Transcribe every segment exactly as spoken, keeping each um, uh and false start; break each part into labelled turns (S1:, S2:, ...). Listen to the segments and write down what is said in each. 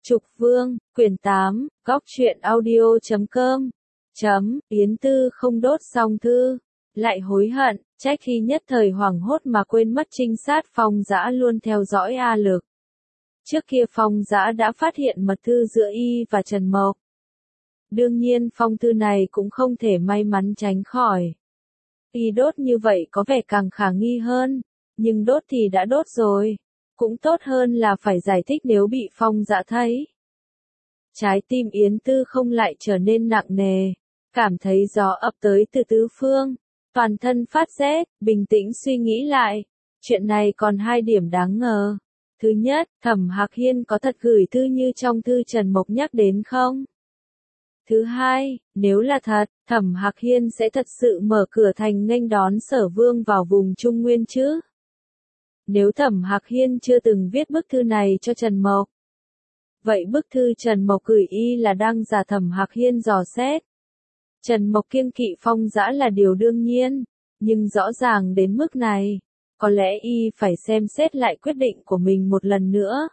S1: Trục Vương, quyển tám, góc truyện audio chấm com. Chấm, Yến Tư không đốt xong thư, lại hối hận, trách khi nhất thời hoảng hốt mà quên mất trinh sát Phong Dã luôn theo dõi A Lực. Trước kia Phong Dã đã phát hiện mật thư giữa y và Trần Mộc. Đương nhiên phong thư này cũng không thể may mắn tránh khỏi. Y đốt như vậy có vẻ càng khả nghi hơn, nhưng đốt thì đã đốt rồi. Cũng tốt hơn là phải giải thích nếu bị Phong Dã thấy. Trái tim Yến Tư không lại trở nên nặng nề, cảm thấy gió ập tới từ tứ phương, toàn thân phát rét, bình tĩnh suy nghĩ lại, chuyện này còn hai điểm đáng ngờ. Thứ nhất, Thẩm Hạc Hiên có thật gửi thư như trong thư Trần Mộc nhắc đến không? Thứ hai, nếu là thật, Thẩm Hạc Hiên sẽ thật sự mở cửa thành nghênh đón Sở Vương vào vùng Trung Nguyên chứ? Nếu Thẩm Hạc Hiên chưa từng viết bức thư này cho Trần Mộc, vậy bức thư Trần Mộc gửi y là đang giả Thẩm Hạc Hiên dò xét. Trần Mộc kiêng kỵ Phong Dã là điều đương nhiên, nhưng rõ ràng đến mức này, có lẽ y phải xem xét lại quyết định của mình một lần nữa.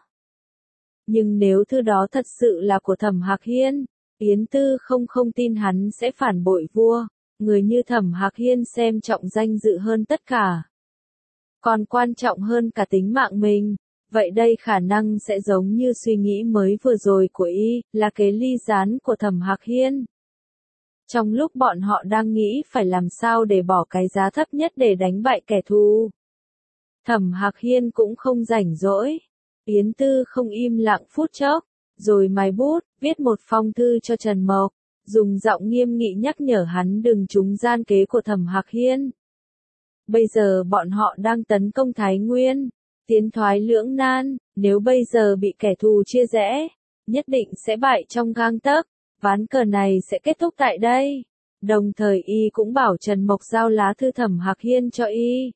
S1: Nhưng nếu thư đó thật sự là của Thẩm Hạc Hiên, Yến Tư không không tin hắn sẽ phản bội vua, người như Thẩm Hạc Hiên xem trọng danh dự hơn tất cả. Còn quan trọng hơn cả tính mạng mình, vậy đây khả năng sẽ giống như suy nghĩ mới vừa rồi của y, là kế ly gián của Thẩm Hạc Hiên. Trong lúc bọn họ đang nghĩ phải làm sao để bỏ cái giá thấp nhất để đánh bại kẻ thù, Thẩm Hạc Hiên cũng không rảnh rỗi. Yến Tư không im lặng phút chốc, rồi mài bút, viết một phong thư cho Trần Mộc, dùng giọng nghiêm nghị nhắc nhở hắn đừng trúng gian kế của Thẩm Hạc Hiên. Bây giờ bọn họ đang tấn công Thái Nguyên, tiến thoái lưỡng nan, nếu bây giờ bị kẻ thù chia rẽ, nhất định sẽ bại trong gang tấc, ván cờ này sẽ kết thúc tại đây. Đồng thời y cũng bảo Trần Mộc giao lá thư Thẩm Hạc Hiên cho y.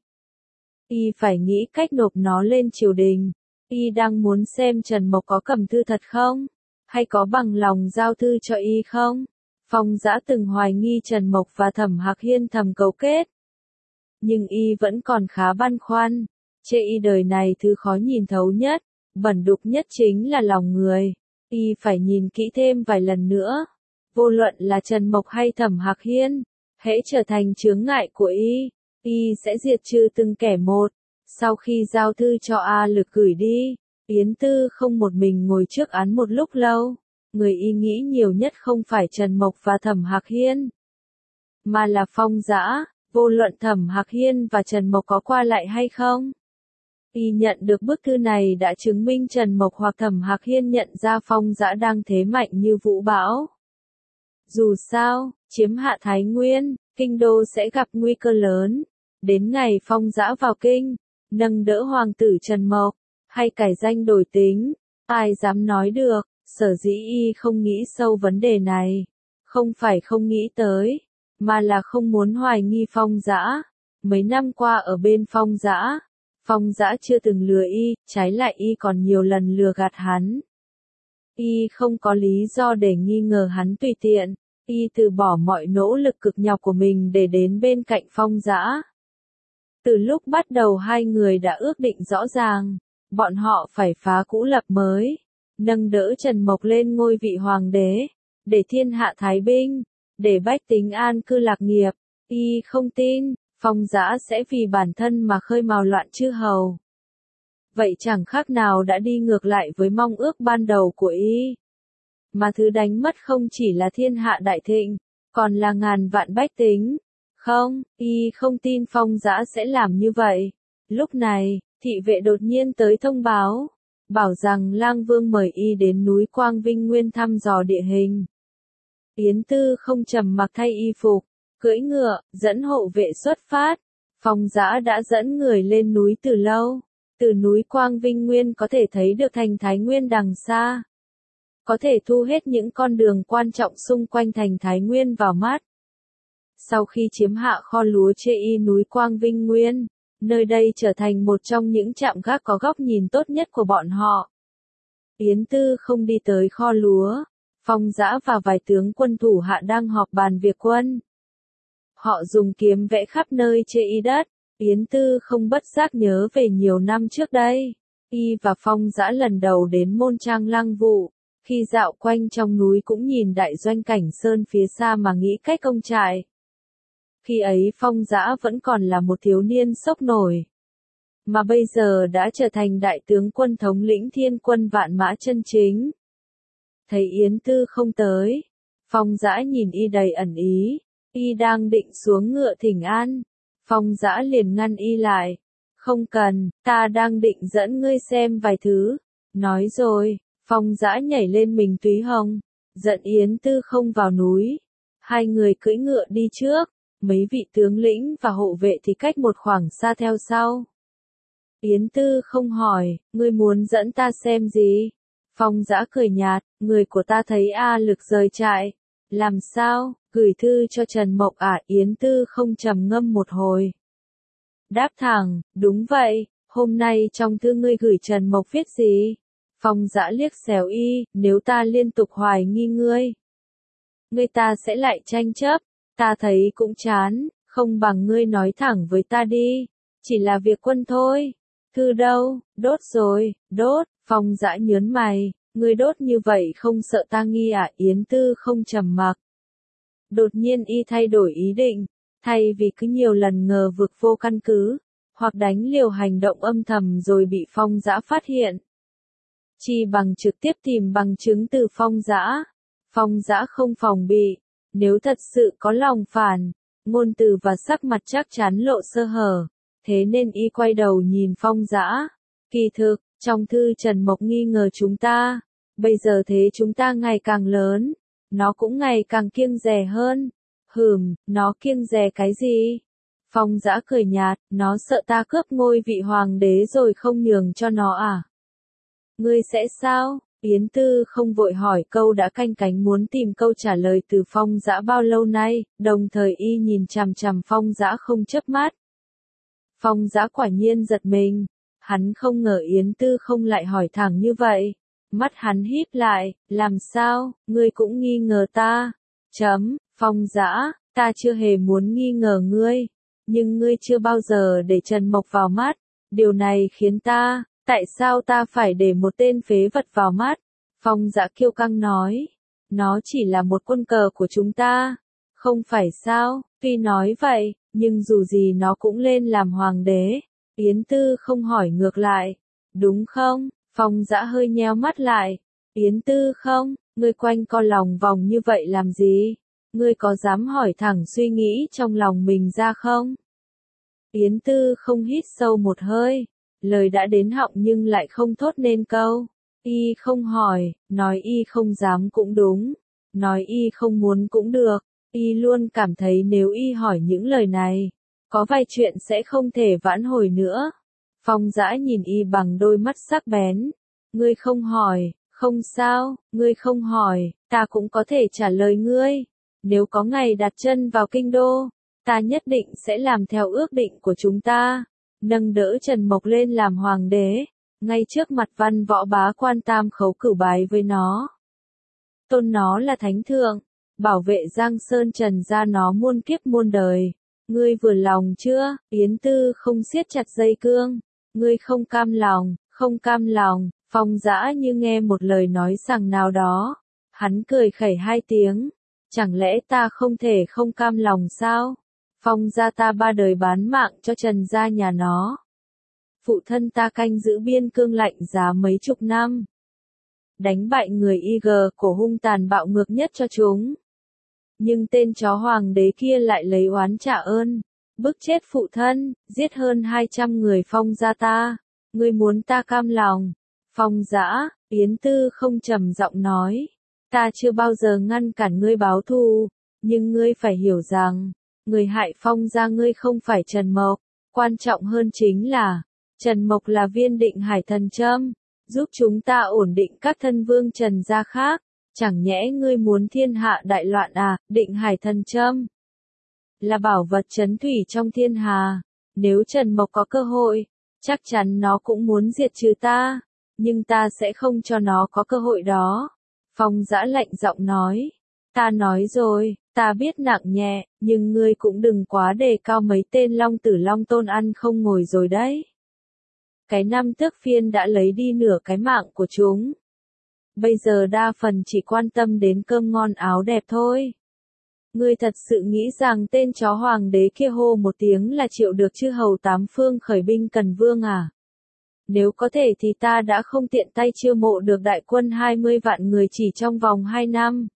S1: Y phải nghĩ cách nộp nó lên triều đình. Y đang muốn xem Trần Mộc có cầm thư thật không, hay có bằng lòng giao thư cho y không. Phong Dã từng hoài nghi Trần Mộc và Thẩm Hạc Hiên thầm cấu kết. Nhưng y vẫn còn khá băn khoăn, chê y đời này thứ khó nhìn thấu nhất, bẩn đục nhất chính là lòng người. Y phải nhìn kỹ thêm vài lần nữa. Vô luận là Trần Mộc hay Thẩm Hạc Hiên, hễ trở thành chướng ngại của y, y sẽ diệt trừ từng kẻ một. Sau khi giao thư cho A Lực gửi đi, Yến Tư không một mình ngồi trước án một lúc lâu. Người y nghĩ nhiều nhất không phải Trần Mộc và Thẩm Hạc Hiên, mà là Phong Dã. Vô luận Thẩm Hạc Hiên và Trần Mộc có qua lại hay không, y nhận được bức thư này đã chứng minh Trần Mộc hoặc Thẩm Hạc Hiên nhận ra Phong Dã đang thế mạnh như vũ bão. Dù sao, chiếm hạ Thái Nguyên, kinh đô sẽ gặp nguy cơ lớn. Đến ngày Phong Dã vào kinh, nâng đỡ hoàng tử Trần Mộc, hay cải danh đổi tính, ai dám nói được. Sở dĩ y không nghĩ sâu vấn đề này, không phải không nghĩ tới, mà là không muốn hoài nghi Phong Dã. Mấy năm qua ở bên Phong Dã, Phong Dã chưa từng lừa y, trái lại y còn nhiều lần lừa gạt hắn. Y không có lý do để nghi ngờ hắn tùy tiện, y từ bỏ mọi nỗ lực cực nhọc của mình để đến bên cạnh Phong Dã. Từ lúc bắt đầu hai người đã ước định rõ ràng, bọn họ phải phá cũ lập mới, nâng đỡ Trần Mộc lên ngôi vị hoàng đế, để thiên hạ thái bình, để bách tính an cư lạc nghiệp. Y không tin Phong Dã sẽ vì bản thân mà khơi mào loạn chư hầu. Vậy chẳng khác nào đã đi ngược lại với mong ước ban đầu của y. Mà thứ đánh mất không chỉ là thiên hạ đại thịnh, còn là ngàn vạn bách tính. Không, y không tin Phong Dã sẽ làm như vậy. Lúc này, thị vệ đột nhiên tới thông báo, bảo rằng Lang Vương mời y đến núi Quang Vinh Nguyên thăm dò địa hình. Yến Tư không trầm mặc thay y phục, cưỡi ngựa, dẫn hộ vệ xuất phát. Phong Dã đã dẫn người lên núi từ lâu. Từ núi Quang Vinh Nguyên có thể thấy được thành Thái Nguyên đằng xa. Có thể thu hết những con đường quan trọng xung quanh thành Thái Nguyên vào mắt. Sau khi chiếm hạ kho lúa chê y núi Quang Vinh Nguyên, nơi đây trở thành một trong những trạm gác có góc nhìn tốt nhất của bọn họ. Yến Tư không đi tới kho lúa. Phong Dã và vài tướng quân thủ hạ đang họp bàn việc quân. Họ dùng kiếm vẽ khắp nơi chê y đất. Yến Tư không bất giác nhớ về nhiều năm trước đây. Y và Phong Dã lần đầu đến Môn Trang Lăng Vụ. Khi dạo quanh trong núi cũng nhìn đại doanh cảnh sơn phía xa mà nghĩ cách công trại. Khi ấy Phong Dã vẫn còn là một thiếu niên sốc nổi. Mà bây giờ đã trở thành đại tướng quân thống lĩnh thiên quân vạn mã chân chính. Thấy Yến Tư không tới. Phong Dã nhìn y đầy ẩn ý. Y đang định xuống ngựa thỉnh an. Phong Dã liền ngăn y lại. Không cần, ta đang định dẫn ngươi xem vài thứ. Nói rồi, Phong Dã nhảy lên mình Túy Hồng. Dẫn Yến Tư không vào núi. Hai người cưỡi ngựa đi trước. Mấy vị tướng lĩnh và hộ vệ thì cách một khoảng xa theo sau. Yến Tư không hỏi, ngươi muốn dẫn ta xem gì? Phong Dã cười nhạt, người của ta thấy A Lực rời trại. Làm sao, gửi thư cho Trần Mộc à? Yến Tư không trầm ngâm một hồi. Đáp thẳng, đúng vậy, hôm nay trong thư ngươi gửi Trần Mộc viết gì? Phong Dã liếc xéo y, nếu ta liên tục hoài nghi ngươi, ngươi ta sẽ lại tranh chấp, ta thấy cũng chán, không bằng ngươi nói thẳng với ta đi, chỉ là việc quân thôi. Thư đâu, đốt rồi, đốt, Phong Dã nhớn mày, ngươi đốt như vậy không sợ ta nghi à? Yến Tư không trầm mặc. Đột nhiên y thay đổi ý định, thay vì cứ nhiều lần ngờ vực vô căn cứ, hoặc đánh liều hành động âm thầm rồi bị Phong Dã phát hiện. Chi bằng trực tiếp tìm bằng chứng từ Phong Dã. Phong Dã không phòng bị, nếu thật sự có lòng phản, ngôn từ và sắc mặt chắc chắn lộ sơ hở, thế nên y quay đầu nhìn Phong Dã. Kỳ thực, trong thư Trần Mộc nghi ngờ chúng ta, bây giờ thế chúng ta ngày càng lớn, nó cũng ngày càng kiêng dè hơn. Hừm, nó kiêng dè cái gì? Phong Dã cười nhạt, nó sợ ta cướp ngôi vị hoàng đế rồi không nhường cho nó à? Ngươi sẽ sao? Yến Tư không vội hỏi câu đã canh cánh muốn tìm câu trả lời từ Phong Dã bao lâu nay, đồng thời y nhìn chằm chằm Phong Dã không chớp mắt. Phong Dã quả nhiên giật mình, hắn không ngờ Yến Tư không lại hỏi thẳng như vậy. Mắt hắn híp lại, làm sao, ngươi cũng nghi ngờ ta? Chấm, Phong Dã, ta chưa hề muốn nghi ngờ ngươi, nhưng ngươi chưa bao giờ để Trần Mộc vào mắt, điều này khiến ta, tại sao ta phải để một tên phế vật vào mắt? Phong Dã kiêu căng nói, nó chỉ là một quân cờ của chúng ta, không phải sao? Tuy nói vậy, nhưng dù gì nó cũng lên làm hoàng đế. Yến Tư không hỏi ngược lại, đúng không? Phong Dã hơi nheo mắt lại. Yến Tư không, ngươi quanh co lòng vòng như vậy làm gì? Ngươi có dám hỏi thẳng suy nghĩ trong lòng mình ra không? Yến Tư không hít sâu một hơi, lời đã đến họng nhưng lại không thốt nên câu. Y không hỏi, nói y không dám cũng đúng, nói y không muốn cũng được. Y luôn cảm thấy nếu y hỏi những lời này, có vài chuyện sẽ không thể vãn hồi nữa. Phong Dã nhìn y bằng đôi mắt sắc bén. Ngươi không hỏi, không sao, ngươi không hỏi, ta cũng có thể trả lời ngươi. Nếu có ngày đặt chân vào kinh đô, ta nhất định sẽ làm theo ước định của chúng ta, nâng đỡ Trần Mộc lên làm hoàng đế, ngay trước mặt văn võ bá quan tam khấu cửu bái với nó. Tôn nó là thánh thượng, bảo vệ Giang Sơn Trần gia nó muôn kiếp muôn đời. Ngươi vừa lòng chưa? Yến Tư không siết chặt dây cương. Ngươi không cam lòng, không cam lòng. Phong Dã như nghe một lời nói rằng nào đó. Hắn cười khẩy hai tiếng. Chẳng lẽ ta không thể không cam lòng sao? Phong gia ta ba đời bán mạng cho Trần gia nhà nó. Phụ thân ta canh giữ biên cương lạnh giá mấy chục năm. Đánh bại người i giê cổ hung tàn bạo ngược nhất cho chúng. Nhưng tên chó hoàng đế kia lại lấy oán trả ơn, bức chết phụ thân, giết hơn hai trăm người Phong gia ta. Ngươi muốn ta cam lòng? Phong Dã, Yến Tư không trầm giọng nói, ta chưa bao giờ ngăn cản ngươi báo thù, nhưng ngươi phải hiểu rằng, người hại Phong gia ngươi không phải Trần Mộc, quan trọng hơn chính là, Trần Mộc là viên định hải thần châm, giúp chúng ta ổn định các thân vương Trần gia khác. Chẳng nhẽ ngươi muốn thiên hạ đại loạn à? Định hải thần châm là bảo vật trấn thủy trong thiên hà. Nếu Trần Mộc có cơ hội, chắc chắn nó cũng muốn diệt trừ ta, nhưng ta sẽ không cho nó có cơ hội đó. Phong Dã lạnh giọng nói, ta nói rồi, ta biết nặng nhẹ, nhưng ngươi cũng đừng quá đề cao mấy tên Long Tử Long Tôn ăn không ngồi rồi đấy. Cái năm Tước Phiên đã lấy đi nửa cái mạng của chúng. bây giờ đa phần chỉ quan tâm đến cơm ngon áo đẹp thôi. Ngươi thật sự nghĩ rằng tên chó hoàng đế kia hô một tiếng là chịu được chư hầu tám phương khởi binh cần vương à? Nếu có thể thì ta đã không tiện tay chiêu mộ được đại quân hai mươi vạn người chỉ trong vòng hai năm.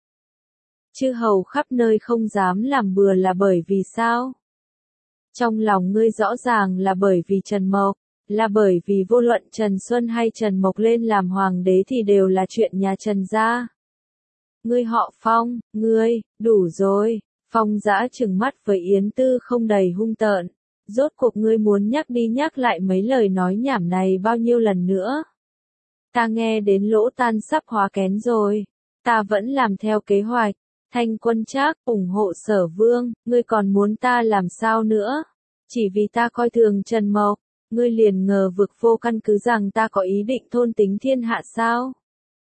S1: Chư hầu khắp nơi không dám làm bừa là bởi vì sao? Trong lòng ngươi rõ ràng là bởi vì Trần Mộc, là bởi vì vô luận Trần Xuân hay Trần Mộc lên làm hoàng đế thì đều là chuyện nhà Trần gia. Ngươi họ Phong, ngươi, đủ rồi. Phong Dã trừng mắt với Yến Tư không đầy hung tợn. Rốt cuộc ngươi muốn nhắc đi nhắc lại mấy lời nói nhảm này bao nhiêu lần nữa? Ta nghe đến lỗ tan sắp hóa kén rồi. Ta vẫn làm theo kế hoạch. Thanh Quân Trác ủng hộ Sở Vương, ngươi còn muốn ta làm sao nữa? Chỉ vì ta coi thường Trần Mộc, ngươi liền ngờ vực vô căn cứ rằng ta có ý định thôn tính thiên hạ sao?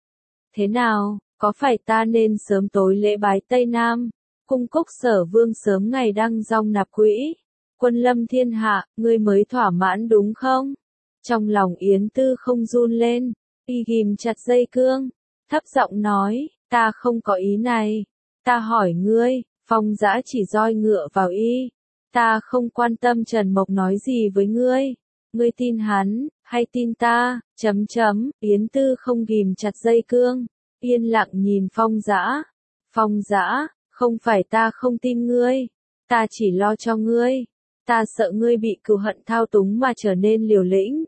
S1: Thế nào, có phải ta nên sớm tối lễ bái Tây Nam, cung cúc Sở Vương sớm ngày đăng dòng nạp quỹ, quân lâm thiên hạ, ngươi mới thỏa mãn đúng không? Trong lòng Yến Tư không run lên, y ghim chặt dây cương, thấp giọng nói, ta không có ý này. Ta hỏi ngươi, Phong Dã chỉ roi ngựa vào y. Ta không quan tâm Trần Mộc nói gì với ngươi. Ngươi tin hắn, hay tin ta, chấm chấm, Yến Tư không ghim chặt dây cương. Yên lặng nhìn Phong Dã. Phong Dã, không phải ta không tin ngươi. Ta chỉ lo cho ngươi. Ta sợ ngươi bị cừu hận thao túng mà trở nên liều lĩnh.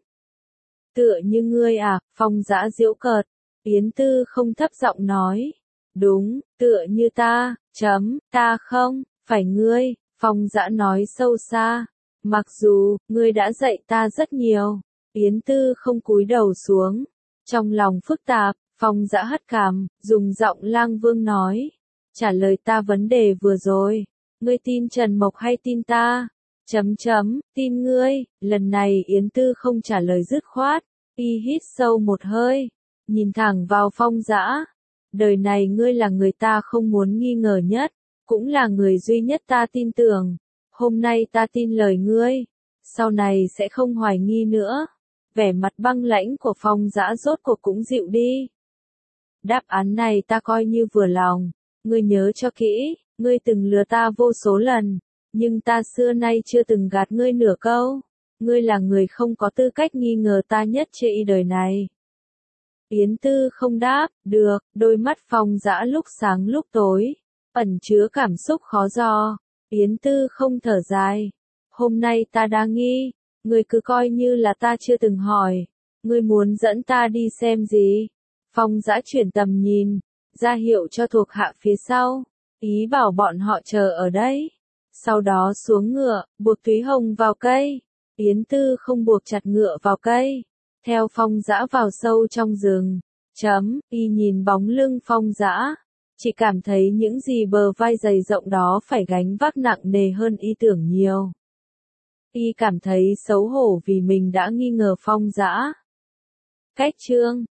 S1: Tựa như ngươi à, Phong Dã giễu cợt. Yến Tư không thấp giọng nói. Đúng, tựa như ta, chấm, ta không, phải ngươi, Phong Dã nói sâu xa. Mặc dù, ngươi đã dạy ta rất nhiều. Yến Tư không cúi đầu xuống. Trong lòng phức tạp, Phong Dã hất cằm, dùng giọng lang vương nói. Trả lời ta vấn đề vừa rồi. Ngươi tin Trần Mộc hay tin ta? Chấm chấm, tin ngươi. Lần này Yến Tư không trả lời dứt khoát. Y hít sâu một hơi. Nhìn thẳng vào Phong Dã. Đời này ngươi là người ta không muốn nghi ngờ nhất, cũng là người duy nhất ta tin tưởng. Hôm nay ta tin lời ngươi, sau này sẽ không hoài nghi nữa. Vẻ mặt băng lãnh của Phong Dã rốt cuộc cũng dịu đi. Đáp án này ta coi như vừa lòng, ngươi nhớ cho kỹ, ngươi từng lừa ta vô số lần, nhưng ta xưa nay chưa từng gạt ngươi nửa câu. Ngươi là người không có tư cách nghi ngờ ta nhất trên đời này. Yến Tư không đáp, được, đôi mắt Phong Dã lúc sáng lúc tối, ẩn chứa cảm xúc khó dò. Yến Tư không thở dài. Hôm nay ta đã nghi, ngươi cứ coi như là ta chưa từng hỏi. Ngươi muốn dẫn ta đi xem gì? Phong Dã chuyển tầm nhìn, ra hiệu cho thuộc hạ phía sau, ý bảo bọn họ chờ ở đây. Sau đó xuống ngựa, buộc Thúy Hồng vào cây. Yến Tư không buộc chặt ngựa vào cây. Theo Phong Dã vào sâu trong rừng. Chấm, y nhìn bóng lưng Phong Dã. Chỉ cảm thấy những gì bờ vai dày rộng đó phải gánh vác nặng nề hơn y tưởng nhiều. Y cảm thấy xấu hổ vì mình đã nghi ngờ Phong Dã. Cách chương